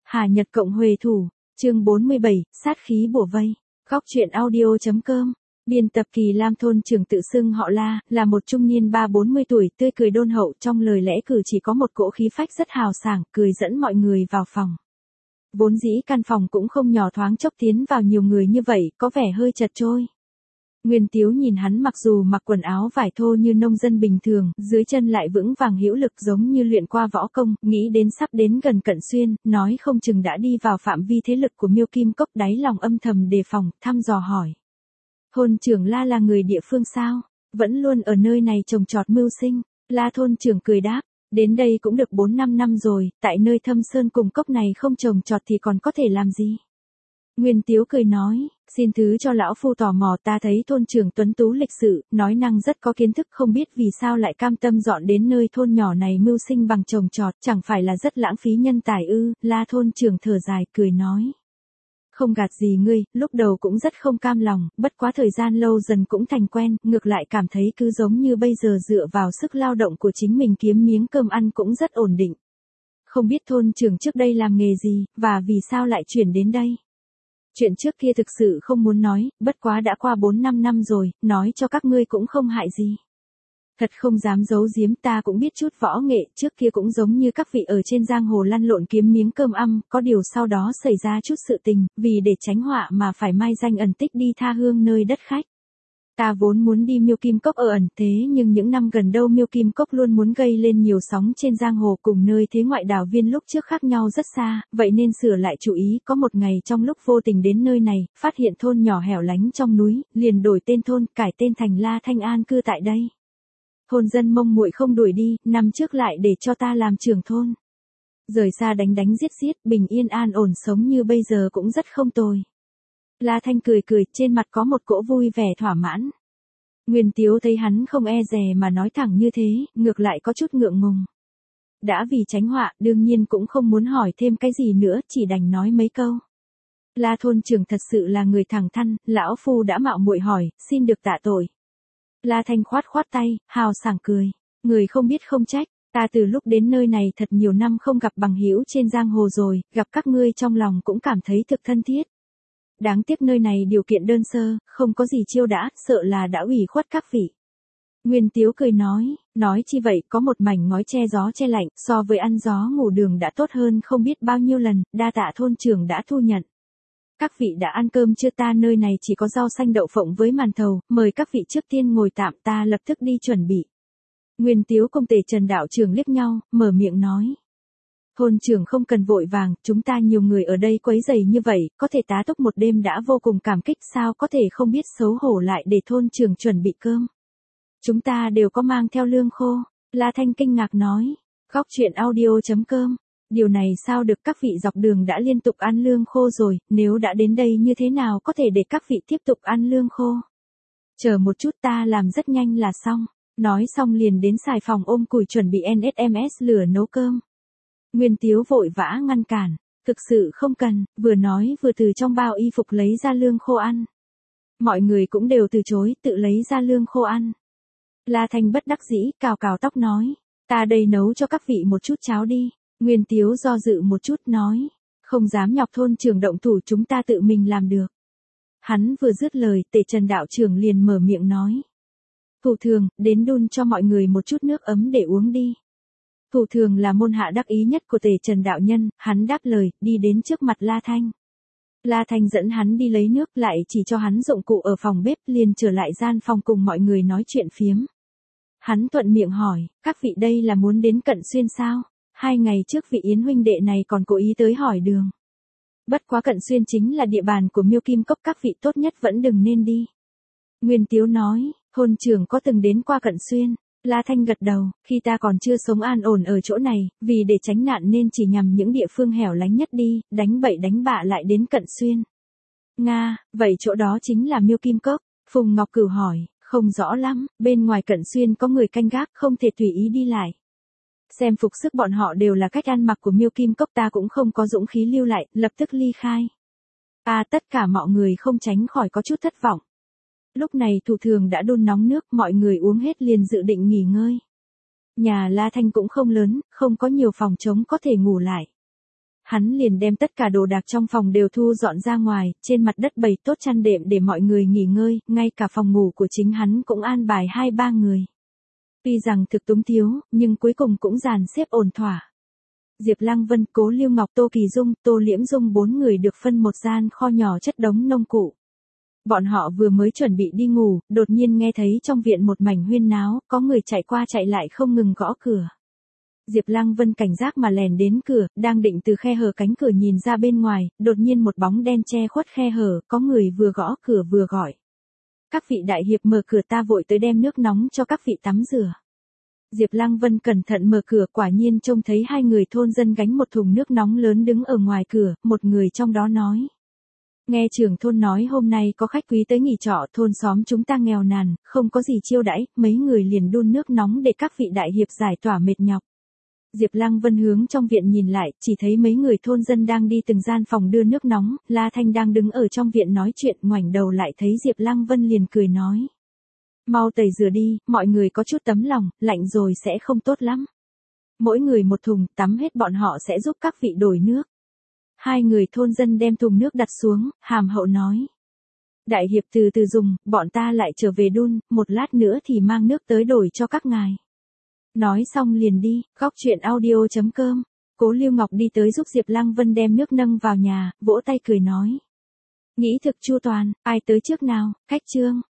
Hà Nhật Cộng Huệ Thủ, chương 47, sát khí bủa vây. Góc truyện audio.com. Biên tập Kỳ Lam. Thôn trưởng tự xưng họ La, là một trung niên 30-40 tuổi, tươi cười đôn hậu, trong lời lẽ cử chỉ có một cỗ khí phách rất hào sảng, cười dẫn mọi người vào phòng. Vốn dĩ căn phòng cũng không nhỏ, thoáng chốc tiến vào nhiều người như vậy, có vẻ hơi chật chội. Nguyên Tiếu nhìn hắn mặc dù mặc quần áo vải thô như nông dân bình thường, dưới chân lại vững vàng hữu lực giống như luyện qua võ công, nghĩ đến sắp đến gần Cận Xuyên, nói không chừng đã đi vào phạm vi thế lực của Miêu Kim Cốc, đáy lòng âm thầm đề phòng, thăm dò hỏi. Thôn trưởng La là người địa phương sao? Vẫn luôn ở nơi này trồng trọt mưu sinh. La thôn trưởng cười đáp, đến đây cũng được 4-5 năm rồi, tại nơi thâm sơn cùng cốc này không trồng trọt thì còn có thể làm gì? Nguyên Tiếu cười nói, xin thứ cho lão phu tò mò, ta thấy thôn trưởng tuấn tú lịch sự, nói năng rất có kiến thức, không biết vì sao lại cam tâm dọn đến nơi thôn nhỏ này mưu sinh bằng trồng trọt, chẳng phải là rất lãng phí nhân tài ư? La thôn trưởng thở dài, cười nói. Không gạt gì ngươi, lúc đầu cũng rất không cam lòng, bất quá thời gian lâu dần cũng thành quen, ngược lại cảm thấy cứ giống như bây giờ dựa vào sức lao động của chính mình kiếm miếng cơm ăn cũng rất ổn định. Không biết thôn trưởng trước đây làm nghề gì, và vì sao lại chuyển đến đây? Chuyện trước kia thực sự không muốn nói, bất quá đã qua 4-5 năm rồi, nói cho các ngươi cũng không hại gì. Thật không dám giấu giếm, ta cũng biết chút võ nghệ, trước kia cũng giống như các vị ở trên giang hồ lăn lộn kiếm miếng cơm ăn, có điều sau đó xảy ra chút sự tình, vì để tránh họa mà phải mai danh ẩn tích đi tha hương nơi đất khách. Ta vốn muốn đi Miêu Kim Cốc ở ẩn, thế nhưng những năm gần đây Miêu Kim Cốc luôn muốn gây lên nhiều sóng trên giang hồ, cùng nơi thế ngoại đảo viên lúc trước khác nhau rất xa, vậy nên sửa lại chủ ý, có một ngày trong lúc vô tình đến nơi này, phát hiện thôn nhỏ hẻo lánh trong núi, liền đổi tên thôn, cải tên thành La Thanh an cư tại đây. Thôn dân mông muội không đuổi đi, năm trước lại để cho ta làm trưởng thôn. Rời xa đánh đánh giết giết, bình yên an ổn sống như bây giờ cũng rất không tồi. La Thanh cười cười, trên mặt có một cỗ vui vẻ thỏa mãn. Nguyên Tiếu thấy hắn không e dè mà nói thẳng như thế, ngược lại có chút ngượng ngùng. Đã vì tránh họa, đương nhiên cũng không muốn hỏi thêm cái gì nữa, chỉ đành nói mấy câu. La thôn trưởng thật sự là người thẳng thắn, lão phu đã mạo muội hỏi, xin được tạ tội. La Thanh khoát khoát tay, hào sảng cười. Người không biết không trách, ta từ lúc đến nơi này thật nhiều năm không gặp bằng hữu trên giang hồ rồi, gặp các ngươi trong lòng cũng cảm thấy thực thân thiết. Đáng tiếc nơi này điều kiện đơn sơ, không có gì chiêu đãi, sợ là đã ủy khuất các vị. Nguyên Tiếu cười nói chi vậy, có một mảnh ngói che gió che lạnh, so với ăn gió ngủ đường đã tốt hơn không biết bao nhiêu lần, đa tạ thôn trưởng đã thu nhận. Các vị đã ăn cơm chưa? Ta nơi này chỉ có rau xanh đậu phộng với màn thầu, mời các vị trước tiên ngồi tạm, ta lập tức đi chuẩn bị. Nguyên Tiếu cùng Tề Trần đạo trưởng liếc nhau, mở miệng nói. Thôn trưởng không cần vội vàng, chúng ta nhiều người ở đây quấy rầy như vậy, có thể tá túc một đêm đã vô cùng cảm kích, sao có thể không biết xấu hổ lại để thôn trưởng chuẩn bị cơm. Chúng ta đều có mang theo lương khô. La Thanh kinh ngạc nói. Góc truyện audio.com. Điều này sao được, các vị dọc đường đã liên tục ăn lương khô rồi, nếu đã đến đây như thế nào có thể để các vị tiếp tục ăn lương khô. Chờ một chút, ta làm rất nhanh là xong. Nói xong liền đến xài phòng ôm củi chuẩn bị NSMS lửa nấu cơm. Nguyên Tiếu vội vã ngăn cản, thực sự không cần, vừa nói vừa từ trong bao y phục lấy ra lương khô ăn. Mọi người cũng đều từ chối, tự lấy ra lương khô ăn. La Thanh bất đắc dĩ, cào cào tóc nói, ta đây nấu cho các vị một chút cháo đi. Nguyên Tiếu do dự một chút nói, không dám nhọc thôn trưởng động thủ, chúng ta tự mình làm được. Hắn vừa dứt lời, Tề Trần đạo trưởng liền mở miệng nói. Thủ thường, đến đun cho mọi người một chút nước ấm để uống đi. Thủ thường là môn hạ đắc ý nhất của Tề Trần đạo nhân, hắn đáp lời, đi đến trước mặt La Thanh. La Thanh dẫn hắn đi lấy nước, lại chỉ cho hắn dụng cụ ở phòng bếp, liền trở lại gian phòng cùng mọi người nói chuyện phiếm. Hắn thuận miệng hỏi, các vị đây là muốn đến Cận Xuyên sao? 2 ngày trước vị Yến huynh đệ này còn cố ý tới hỏi đường. Bất quá Cận Xuyên chính là địa bàn của Miêu Kim Cốc, các vị tốt nhất vẫn đừng nên đi. Nguyên Tiếu nói, thôn trưởng có từng đến qua Cận Xuyên. La Thanh gật đầu, khi ta còn chưa sống an ổn ở chỗ này, vì để tránh nạn nên chỉ nhằm những địa phương hẻo lánh nhất đi, đánh bậy đánh bạ lại đến Cận Xuyên. Nga, vậy chỗ đó chính là Miêu Kim Cốc. Phùng Ngọc Cửu hỏi, không rõ lắm, bên ngoài Cận Xuyên có người canh gác, không thể tùy ý đi lại. Xem phục sức bọn họ đều là cách ăn mặc của Miêu Kim Cốc, ta cũng không có dũng khí lưu lại, lập tức ly khai. Tất cả mọi người không tránh khỏi có chút thất vọng. Lúc này thủ thường đã đun nóng nước, mọi người uống hết liền dự định nghỉ ngơi. Nhà La Thanh cũng không lớn, không có nhiều phòng trống có thể ngủ lại. Hắn liền đem tất cả đồ đạc trong phòng đều thu dọn ra ngoài, trên mặt đất bày tốt chăn đệm để mọi người nghỉ ngơi, ngay cả phòng ngủ của chính hắn cũng an bài 2-3 người. Tuy rằng thực túng thiếu, nhưng cuối cùng cũng dàn xếp ổn thỏa. Diệp Lăng Vân, Cố Lưu Ngọc, Tô Kỳ Dung, Tô Liễm Dung 4 người được phân một gian kho nhỏ chất đống nông cụ. Bọn họ vừa mới chuẩn bị đi ngủ, đột nhiên nghe thấy trong viện một mảnh huyên náo, có người chạy qua chạy lại không ngừng gõ cửa. Diệp Lăng Vân cảnh giác mà lèn đến cửa, đang định từ khe hở cánh cửa nhìn ra bên ngoài, đột nhiên một bóng đen che khuất khe hở, có người vừa gõ cửa vừa gọi. Các vị đại hiệp mở cửa, ta vội tới đem nước nóng cho các vị tắm rửa. Diệp Lăng Vân cẩn thận mở cửa, quả nhiên trông thấy 2 người thôn dân gánh một thùng nước nóng lớn đứng ở ngoài cửa, một người trong đó nói. Nghe trưởng thôn nói hôm nay có khách quý tới nghỉ trọ, thôn xóm chúng ta nghèo nàn, không có gì chiêu đãi, mấy người liền đun nước nóng để các vị đại hiệp giải tỏa mệt nhọc. Diệp Lăng Vân hướng trong viện nhìn lại, chỉ thấy mấy người thôn dân đang đi từng gian phòng đưa nước nóng, La Thanh đang đứng ở trong viện nói chuyện, ngoảnh đầu lại thấy Diệp Lăng Vân liền cười nói. Mau tẩy rửa đi, mọi người có chút tấm lòng, lạnh rồi sẽ không tốt lắm. Mỗi người một thùng, tắm hết bọn họ sẽ giúp các vị đổi nước. 2 người thôn dân đem thùng nước đặt xuống, hàm hậu nói. Đại hiệp từ từ dùng, bọn ta lại trở về đun, một lát nữa thì mang nước tới đổi cho các ngài. Nói xong liền đi, góc chuyện audio.com. Cố Lưu Ngọc đi tới giúp Diệp Lăng Vân đem nước nâng vào nhà, vỗ tay cười nói. Nghĩ thực chu toàn, ai tới trước nào, khách trương.